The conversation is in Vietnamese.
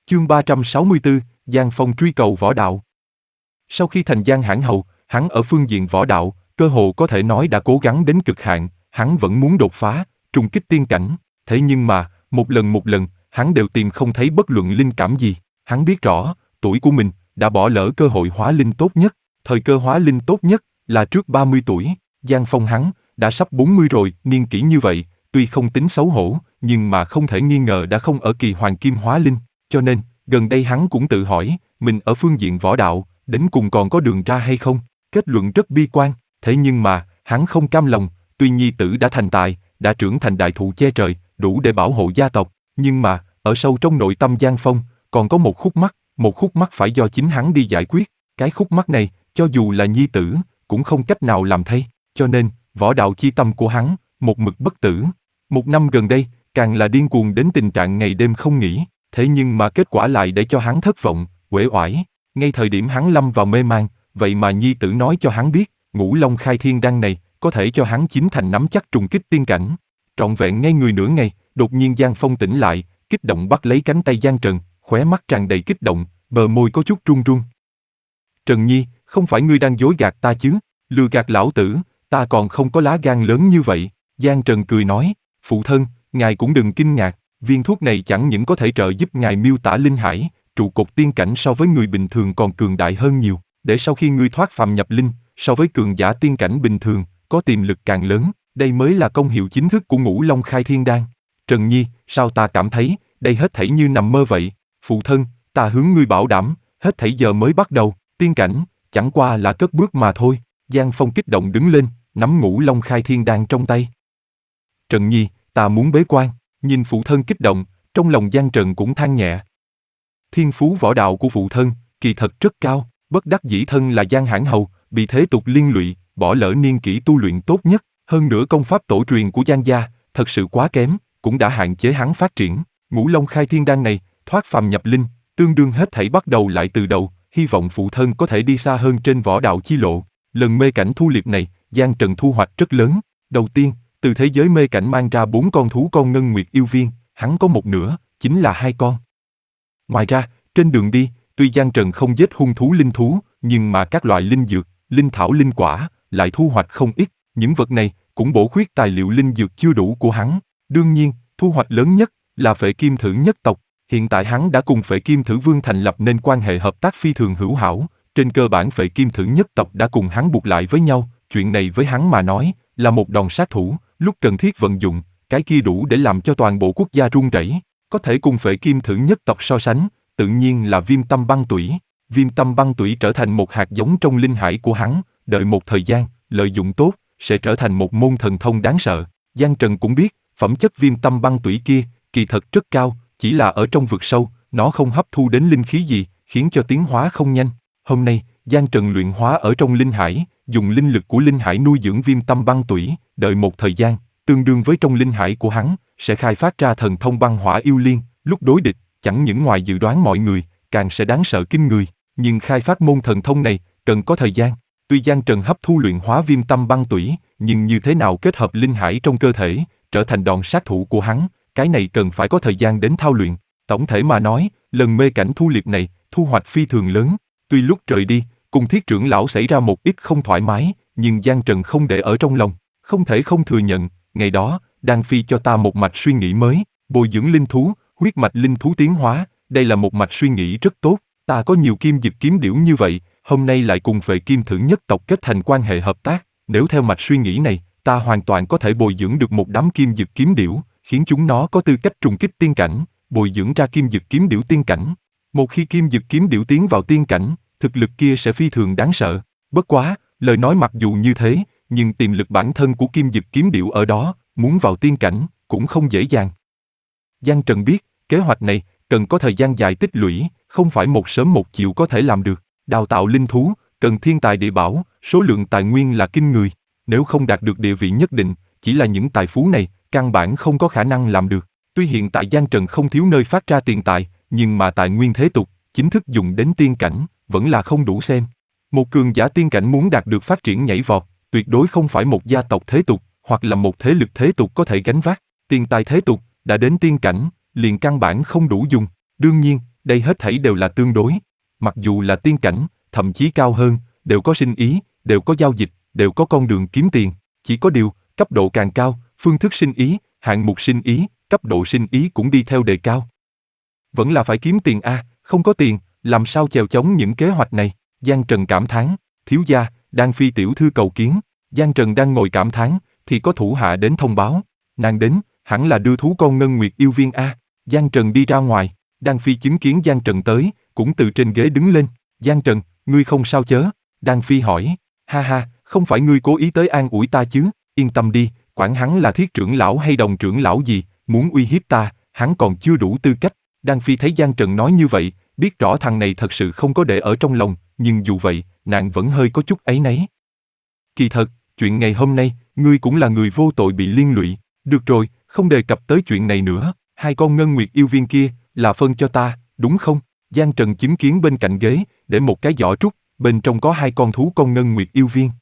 Chương 364, Giang Phong truy cầu võ đạo. Sau khi thành Giang Hãn Hầu, hắn ở phương diện võ đạo, cơ hồ có thể nói đã cố gắng đến cực hạn, hắn vẫn muốn đột phá, trùng kích tiên cảnh, thế nhưng mà, một lần, hắn đều tìm không thấy bất luận linh cảm gì. Hắn biết rõ, tuổi của mình đã bỏ lỡ cơ hội hóa linh tốt nhất, thời cơ hóa linh tốt nhất là trước 30 tuổi, Giang Phong hắn đã sắp 40 rồi, niên kỷ như vậy, tuy không tính xấu hổ, nhưng mà không thể nghi ngờ đã không ở kỳ hoàng kim hóa linh, cho nên, gần đây hắn cũng tự hỏi, mình ở phương diện võ đạo, đến cùng còn có đường ra hay không, kết luận rất bi quan, thế nhưng mà, hắn không cam lòng, tuy nhi tử đã thành tài, đã trưởng thành đại thụ che trời, đủ để bảo hộ gia tộc, nhưng mà, ở sâu trong nội tâm Giang Phong, còn có một khúc mắc phải do chính hắn đi giải quyết, cái khúc mắc này, cho dù là nhi tử, cũng không cách nào làm thay, cho nên, võ đạo chi tâm của hắn, một mực bất tử. Một năm gần đây, càng là điên cuồng đến tình trạng ngày đêm không nghỉ, thế nhưng mà kết quả lại để cho hắn thất vọng, uể oải. Ngay thời điểm hắn lâm vào mê man, vậy mà nhi tử nói cho hắn biết, Ngũ Long Khai Thiên Đan này, có thể cho hắn chín thành nắm chắc trùng kích tiên cảnh. Trọn vẹn ngay người nửa ngày, đột nhiên Giang Phong tỉnh lại, kích động bắt lấy cánh tay Giang Trần, khóe mắt tràn đầy kích động, bờ môi có chút run run. Trần Nhi, không phải ngươi đang dối gạt ta chứ, lừa gạt lão tử, ta còn không có lá gan lớn như vậy. Giang Trần cười nói, phụ thân, ngài cũng đừng kinh ngạc, viên thuốc này chẳng những có thể trợ giúp ngài miêu tả linh hải, trụ cột tiên cảnh so với người bình thường còn cường đại hơn nhiều, để sau khi ngươi thoát phàm nhập linh, so với cường giả tiên cảnh bình thường, có tiềm lực càng lớn, đây mới là công hiệu chính thức của Ngũ Long Khai Thiên Đan. Trần Nhi, sao ta cảm thấy, đây hết thảy như nằm mơ vậy, phụ thân, ta hướng ngươi bảo đảm, hết thảy giờ mới bắt đầu, tiên cảnh, chẳng qua là cất bước mà thôi. Giang Phong kích động đứng lên, nắm Ngũ Long Khai Thiên Đan trong tay. Trần Nhi, ta muốn bế quan, nhìn phụ thân kích động, trong lòng Giang Trần cũng than nhẹ. Thiên phú võ đạo của phụ thân, kỳ thật rất cao, bất đắc dĩ thân là Giang Hãn Hầu, bị thế tục liên lụy, bỏ lỡ niên kỷ tu luyện tốt nhất, hơn nữa công pháp tổ truyền của Giang gia, thật sự quá kém, cũng đã hạn chế hắn phát triển. Ngũ Long Khai Thiên Đan này, thoát phàm nhập linh, tương đương hết thảy bắt đầu lại từ đầu, hy vọng phụ thân có thể đi xa hơn trên võ đạo chi lộ. Lần mê cảnh thu liệp này, Giang Trần thu hoạch rất lớn. Đầu tiên, từ thế giới mê cảnh mang ra 4 con thú con ngân nguyệt yêu viên, hắn có một nửa, chính là 2 con. Ngoài ra, trên đường đi, tuy Giang Trần không giết hung thú linh thú, nhưng mà các loại linh dược, linh thảo linh quả, lại thu hoạch không ít. Những vật này, cũng bổ khuyết tài liệu linh dược chưa đủ của hắn. Đương nhiên, thu hoạch lớn nhất, là Phệ Kim Thử nhất tộc. Hiện tại hắn đã cùng Phệ Kim Thử Vương thành lập nên quan hệ hợp tác phi thường hữu hảo. Trên cơ bản Phệ Kim Thử nhất tộc đã cùng hắn buộc lại với nhau, chuyện này với hắn mà nói, là một đòn sát thủ, lúc cần thiết vận dụng, cái kia đủ để làm cho toàn bộ quốc gia run rẩy. Có thể cùng Phệ Kim Thử nhất tộc so sánh, tự nhiên là Viêm Tâm Băng Tủy. Viêm Tâm Băng Tủy trở thành một hạt giống trong linh hải của hắn, đợi một thời gian, lợi dụng tốt, sẽ trở thành một môn thần thông đáng sợ. Giang Trần cũng biết, phẩm chất Viêm Tâm Băng Tủy kia, kỳ thật rất cao, chỉ là ở trong vực sâu, nó không hấp thu đến linh khí gì, khiến cho tiến hóa không nhanh. Hôm nay, Giang Trần luyện hóa ở trong linh hải, dùng linh lực của linh hải nuôi dưỡng Viêm Tâm Băng Tủy, đợi một thời gian, tương đương với trong linh hải của hắn, sẽ khai phát ra thần thông băng hỏa yêu liên, lúc đối địch, chẳng những ngoài dự đoán mọi người, càng sẽ đáng sợ kinh người, nhưng khai phát môn thần thông này, cần có thời gian. Tuy Giang Trần hấp thu luyện hóa Viêm Tâm Băng Tủy, nhưng như thế nào kết hợp linh hải trong cơ thể, trở thành đòn sát thủ của hắn, cái này cần phải có thời gian đến thao luyện. Tổng thể mà nói, lần mê cảnh thu liệp này, thu hoạch phi thường lớn. Tuy lúc rời đi, cùng Thiết trưởng lão xảy ra một ít không thoải mái, nhưng Giang Trần không để ở trong lòng, không thể không thừa nhận, ngày đó, Đan Phi cho ta một mạch suy nghĩ mới, bồi dưỡng linh thú, huyết mạch linh thú tiến hóa, đây là một mạch suy nghĩ rất tốt, ta có nhiều kim dực kiếm điểu như vậy, hôm nay lại cùng Phệ Kim Thử nhất tộc kết thành quan hệ hợp tác, nếu theo mạch suy nghĩ này, ta hoàn toàn có thể bồi dưỡng được một đám kim dực kiếm điểu, khiến chúng nó có tư cách trùng kích tiên cảnh, bồi dưỡng ra kim dực kiếm điểu tiên cảnh. Một khi kim dực kiếm điểu tiến vào tiên cảnh, thực lực kia sẽ phi thường đáng sợ. Bất quá, lời nói mặc dù như thế, nhưng tiềm lực bản thân của kim dực kiếm điểu ở đó, muốn vào tiên cảnh, cũng không dễ dàng. Giang Trần biết, kế hoạch này, cần có thời gian dài tích lũy, không phải một sớm một chiều có thể làm được. Đào tạo linh thú, cần thiên tài địa bảo, số lượng tài nguyên là kinh người. Nếu không đạt được địa vị nhất định, chỉ là những tài phú này, căn bản không có khả năng làm được. Tuy hiện tại Giang Trần không thiếu nơi phát ra tiền tài, nhưng mà tài nguyên thế tục, chính thức dùng đến tiên cảnh, vẫn là không đủ xem. Một cường giả tiên cảnh muốn đạt được phát triển nhảy vọt, tuyệt đối không phải một gia tộc thế tục, hoặc là một thế lực thế tục có thể gánh vác. Tiền tài thế tục, đã đến tiên cảnh, liền căn bản không đủ dùng. Đương nhiên, đây hết thảy đều là tương đối. Mặc dù là tiên cảnh, thậm chí cao hơn, đều có sinh ý, đều có giao dịch, đều có con đường kiếm tiền. Chỉ có điều, cấp độ càng cao, phương thức sinh ý, hạng mục sinh ý, cấp độ sinh ý cũng đi theo đề cao. Vẫn là phải kiếm tiền a, không có tiền, làm sao chèo chống những kế hoạch này? Giang Trần cảm thán, thiếu gia, Đan Phi tiểu thư cầu kiến. Giang Trần đang ngồi cảm thán, thì có thủ hạ đến thông báo. Nàng đến, hẳn là đưa thú con ngân nguyệt yêu viên a. Giang Trần đi ra ngoài, Đan Phi chứng kiến Giang Trần tới, cũng từ trên ghế đứng lên. Giang Trần, ngươi không sao chớ? Đan Phi hỏi, ha ha, không phải ngươi cố ý tới an ủi ta chứ? Yên tâm đi, quản hắn là thiết trưởng lão hay đồng trưởng lão gì, muốn uy hiếp ta, hắn còn chưa đủ tư cách. Đan Phi thấy Giang Trần nói như vậy, biết rõ thằng này thật sự không có để ở trong lòng, nhưng dù vậy, nàng vẫn hơi có chút áy náy. Kỳ thật, chuyện ngày hôm nay, ngươi cũng là người vô tội bị liên lụy. Được rồi, không đề cập tới chuyện này nữa. Hai con ngân nguyệt yêu viên kia, là phân cho ta, đúng không? Giang Trần chứng kiến bên cạnh ghế, để một cái giỏ trúc, bên trong có hai con thú con ngân nguyệt yêu viên.